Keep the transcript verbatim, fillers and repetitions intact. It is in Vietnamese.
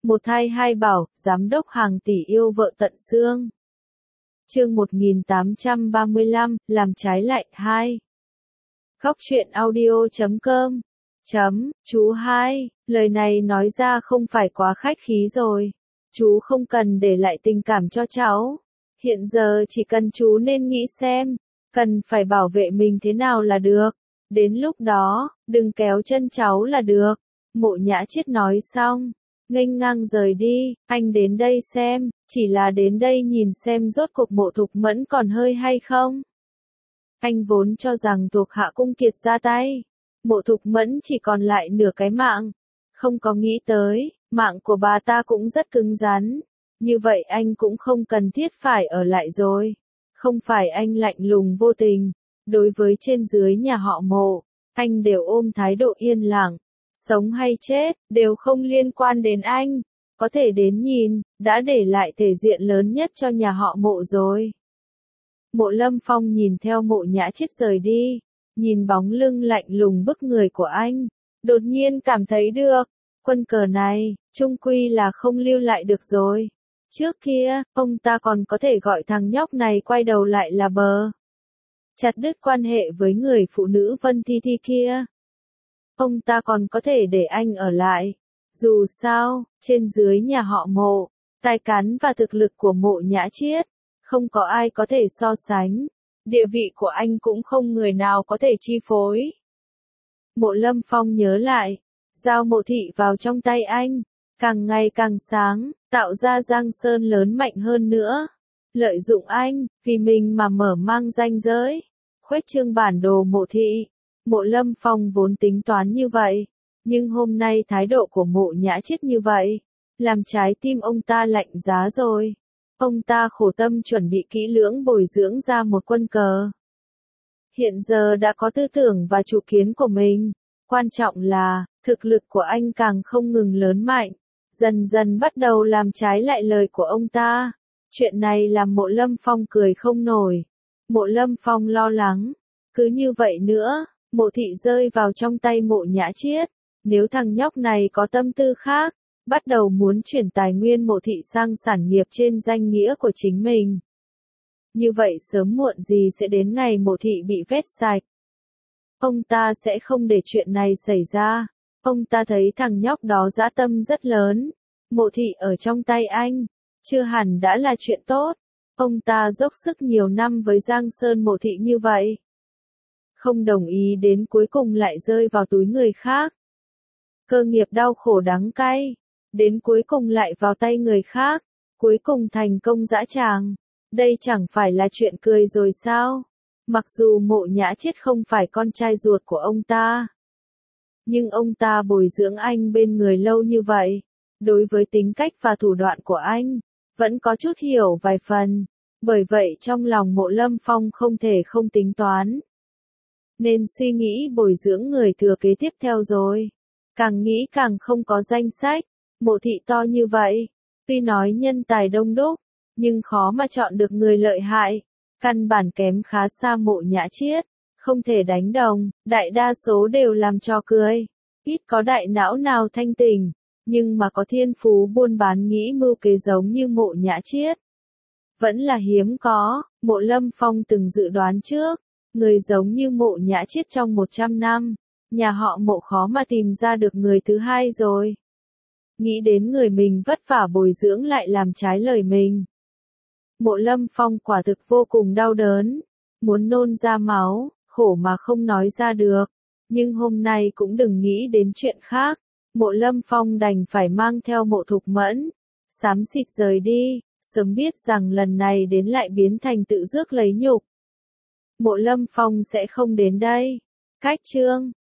Một thai hai bảo, giám đốc hàng tỷ yêu vợ tận xương. Chương một nghìn tám trăm ba mươi lăm, làm trái lại, hai. Góc truyện audio chấm com. Chấm, chú hai, lời này nói ra không phải quá khách khí rồi. Chú không cần để lại tình cảm cho cháu. Hiện giờ chỉ cần chú nên nghĩ xem, cần phải bảo vệ mình thế nào là được. Đến lúc đó, đừng kéo chân cháu là được. Mộ Nhã Chiết nói xong, nghênh ngang rời đi. Anh đến đây xem, chỉ là đến đây nhìn xem rốt cuộc Mộ Thục Mẫn còn hơi hay không. Anh vốn cho rằng thuộc hạ Cung Kiệt ra tay, Mộ Thục Mẫn chỉ còn lại nửa cái mạng. Không có nghĩ tới, mạng của bà ta cũng rất cứng rắn. Như vậy anh cũng không cần thiết phải ở lại rồi. Không phải anh lạnh lùng vô tình. Đối với trên dưới nhà họ Mộ, anh đều ôm thái độ yên lặng. Sống hay chết, đều không liên quan đến anh. Có thể đến nhìn, đã để lại thể diện lớn nhất cho nhà họ Mộ rồi. Mộ Lâm Phong nhìn theo Mộ Nhã Chiết rời đi. Nhìn bóng lưng lạnh lùng bức người của anh. Đột nhiên cảm thấy được. Quân cờ này, chung quy là không lưu lại được rồi. Trước kia, ông ta còn có thể gọi thằng nhóc này quay đầu lại là bờ. Chặt đứt quan hệ với người phụ nữ Vân Thi Thi kia. Ông ta còn có thể để anh ở lại. Dù sao, trên dưới nhà họ Mộ, tài cán và thực lực của Mộ Nhã Chiết, không có ai có thể so sánh. Địa vị của anh cũng không người nào có thể chi phối. Mộ Lâm Phong nhớ lại, giao Mộ Thị vào trong tay anh, càng ngày càng sáng, tạo ra Giang Sơn lớn mạnh hơn nữa. Lợi dụng anh, vì mình mà mở mang ranh giới, khuếch trương bản đồ Mộ Thị. Mộ Lâm Phong vốn tính toán như vậy, nhưng hôm nay thái độ của Mộ Nhã Chiết như vậy, làm trái tim ông ta lạnh giá rồi. Ông ta khổ tâm chuẩn bị kỹ lưỡng bồi dưỡng ra một quân cờ. Hiện giờ đã có tư tưởng và chủ kiến của mình. Quan trọng là, thực lực của anh càng không ngừng lớn mạnh, dần dần bắt đầu làm trái lại lời của ông ta. Chuyện này làm Mộ Lâm Phong cười không nổi. Mộ Lâm Phong lo lắng, cứ như vậy nữa, Mộ Thị rơi vào trong tay Mộ Nhã Chiết. Nếu thằng nhóc này có tâm tư khác, bắt đầu muốn chuyển tài nguyên Mộ Thị sang sản nghiệp trên danh nghĩa của chính mình. Như vậy sớm muộn gì sẽ đến ngày Mộ Thị bị vét sạch. Ông ta sẽ không để chuyện này xảy ra. Ông ta thấy thằng nhóc đó dã tâm rất lớn. Mộ Thị ở trong tay anh, chưa hẳn đã là chuyện tốt. Ông ta dốc sức nhiều năm với Giang Sơn Mộ Thị như vậy. Không đồng ý đến cuối cùng lại rơi vào túi người khác. Cơ nghiệp đau khổ đắng cay, đến cuối cùng lại vào tay người khác, cuối cùng thành công dã tràng. Đây chẳng phải là chuyện cười rồi sao? Mặc dù Mộ Nhã Chiết không phải con trai ruột của ông ta, nhưng ông ta bồi dưỡng anh bên người lâu như vậy, đối với tính cách và thủ đoạn của anh, vẫn có chút hiểu vài phần. Bởi vậy trong lòng Mộ Lâm Phong không thể không tính toán. Nên suy nghĩ bồi dưỡng người thừa kế tiếp theo rồi. Càng nghĩ càng không có danh sách. Mộ Thị to như vậy, tuy nói nhân tài đông đúc, nhưng khó mà chọn được người lợi hại. Căn bản kém khá xa Mộ Nhã Chiết, không thể đánh đồng, đại đa số đều làm trò cười. Ít có đại não nào thanh tỉnh, nhưng mà có thiên phú buôn bán nghĩ mưu kế giống như Mộ Nhã Chiết. Vẫn là hiếm có. Mộ Lâm Phong từng dự đoán trước, người giống như Mộ Nhã Chiết trong một trăm năm, nhà họ Mộ khó mà tìm ra được người thứ hai rồi. Nghĩ đến người mình vất vả bồi dưỡng lại làm trái lời mình. Mộ Lâm Phong quả thực vô cùng đau đớn, muốn nôn ra máu, khổ mà không nói ra được. Nhưng hôm nay cũng đừng nghĩ đến chuyện khác. Mộ Lâm Phong đành phải mang theo Mộ Thục Mẫn, xám xịt rời đi, sớm biết rằng lần này đến lại biến thành tự rước lấy nhục. Mộ Lâm Phong sẽ không đến đây. Cách chương